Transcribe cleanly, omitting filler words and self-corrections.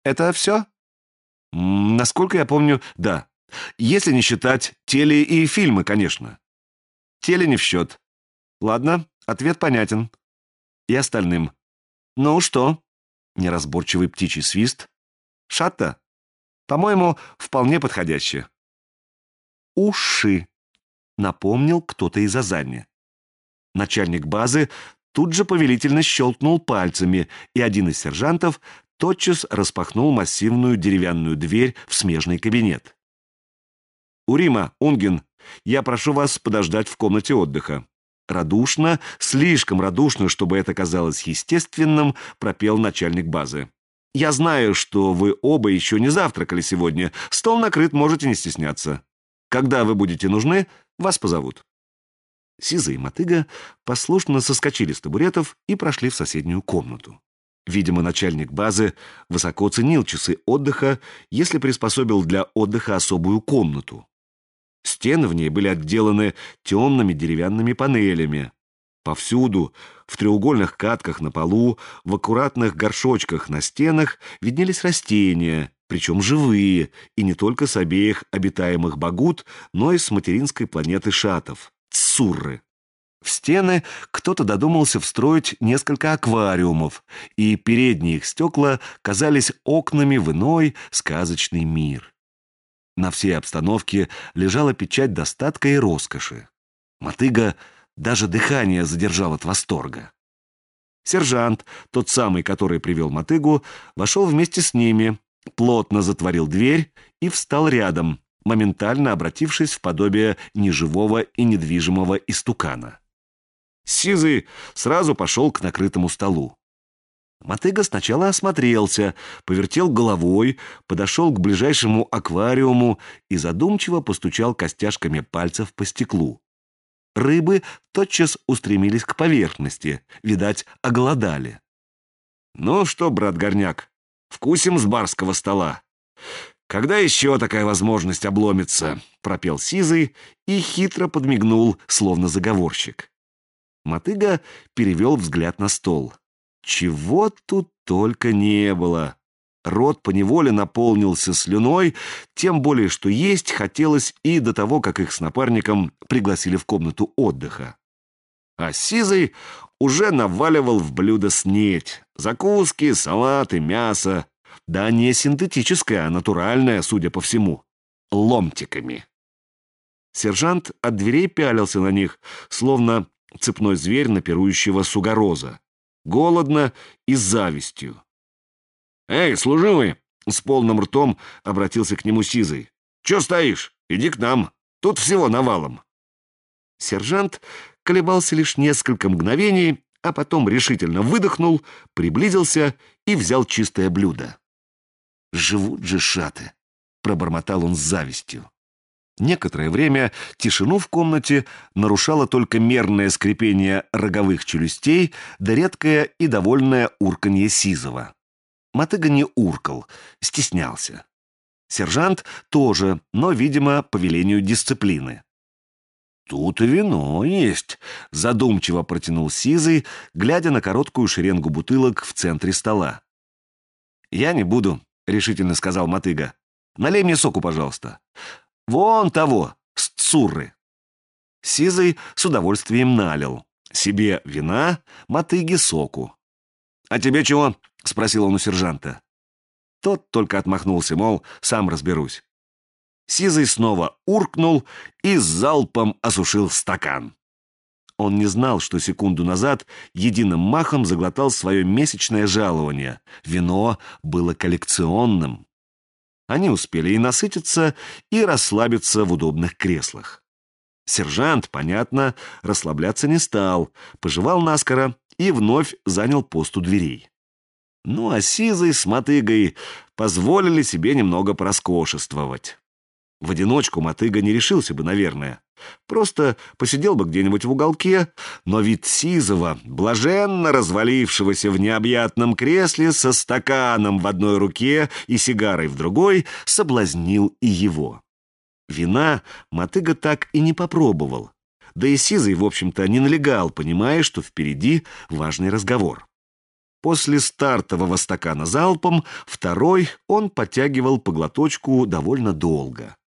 Это все? Насколько я помню, да. Если не считать теле и фильмы, конечно. Теле не в счет. Ладно, ответ понятен. И остальным. Ну что? Неразборчивый птичий свист. Шатта? По-моему, вполне подходяще. Уши, напомнил кто-то из Азани. Начальник базы тут же повелительно щелкнул пальцами, и один из сержантов тотчас распахнул массивную деревянную дверь в смежный кабинет. «Урима, Унгин, я прошу вас подождать в комнате отдыха». Радушно, слишком радушно, чтобы это казалось естественным, пропел начальник базы. «Я знаю, что вы оба еще не завтракали сегодня. Стол накрыт, можете не стесняться. Когда вы будете нужны, вас позовут». Сиза и Мотыга послушно соскочили с табуретов и прошли в соседнюю комнату. Видимо, начальник базы высоко ценил часы отдыха, если приспособил для отдыха особую комнату. Стены в ней были отделаны темными деревянными панелями. Повсюду, в треугольных катках на полу, в аккуратных горшочках на стенах виднелись растения, причем живые, и не только с обеих обитаемых Багут, но и с материнской планеты Шатов — Цурры. В стены кто-то додумался встроить несколько аквариумов, и передние их стекла казались окнами в иной сказочный мир. На всей обстановке лежала печать достатка и роскоши. Мотыга даже дыхание задержал от восторга. Сержант, тот самый, который привел Мотыгу, вошел вместе с ними, плотно затворил дверь и встал рядом, моментально обратившись в подобие неживого и недвижимого истукана. Сизый сразу пошел к накрытому столу. Мотыга сначала осмотрелся, повертел головой, подошел к ближайшему аквариуму и задумчиво постучал костяшками пальцев по стеклу. Рыбы тотчас устремились к поверхности, видать, оголодали. «Ну что, брат Горняк, вкусим с барского стола. Когда еще такая возможность обломится?» — пропел Сизый и хитро подмигнул, словно заговорщик. Мотыга перевел взгляд на стол. Чего тут только не было. Рот поневоле наполнился слюной, тем более, что есть хотелось и до того, как их с напарником пригласили в комнату отдыха. А Сизый уже наваливал в блюдо снеть. Закуски, салаты, мясо. Да не синтетическое, а натуральное, судя по всему. Ломтиками. Сержант от дверей пялился на них, словно цепной зверь на пирующего сугороза. Голодно и с завистью. «Эй, служивый!» — с полным ртом обратился к нему Сизый. «Чё стоишь? Иди к нам. Тут всего навалом». Сержант колебался лишь несколько мгновений, а потом решительно выдохнул, приблизился и взял чистое блюдо. «Живут же шаты!» — пробормотал он с завистью. Некоторое время тишину в комнате нарушало только мерное скрипение роговых челюстей да редкое и довольное урканье Сизова. Мотыга не уркал, стеснялся. Сержант тоже, но, видимо, по велению дисциплины. «Тут и вино есть», — задумчиво протянул Сизый, глядя на короткую шеренгу бутылок в центре стола. «Я не буду», — решительно сказал Мотыга. «Налей мне соку, пожалуйста. Вон того, с Цурры». Сизый с удовольствием налил. Себе вина, Мотыге соку. «А тебе чего?» — спросил он у сержанта. Тот только отмахнулся, мол, сам разберусь. Сизый снова уркнул и залпом осушил стакан. Он не знал, что секунду назад единым махом заглотал свое месячное жалование. Вино было коллекционным. Они успели и насытиться, и расслабиться в удобных креслах. Сержант, понятно, расслабляться не стал, пожевал наскоро и вновь занял пост у дверей. Ну а Сизый с Мотыгой позволили себе немного пороскошествовать. В одиночку Мотыга не решился бы, наверное. Просто посидел бы где-нибудь в уголке, но вид Сизова, блаженно развалившегося в необъятном кресле со стаканом в одной руке и сигарой в другой, соблазнил и его. Вина Мотыга так и не попробовал. Да и Сизый, в общем-то, не налегал, понимая, что впереди важный разговор. После стартового стакана залпом, второй он подтягивал по глоточку довольно долго.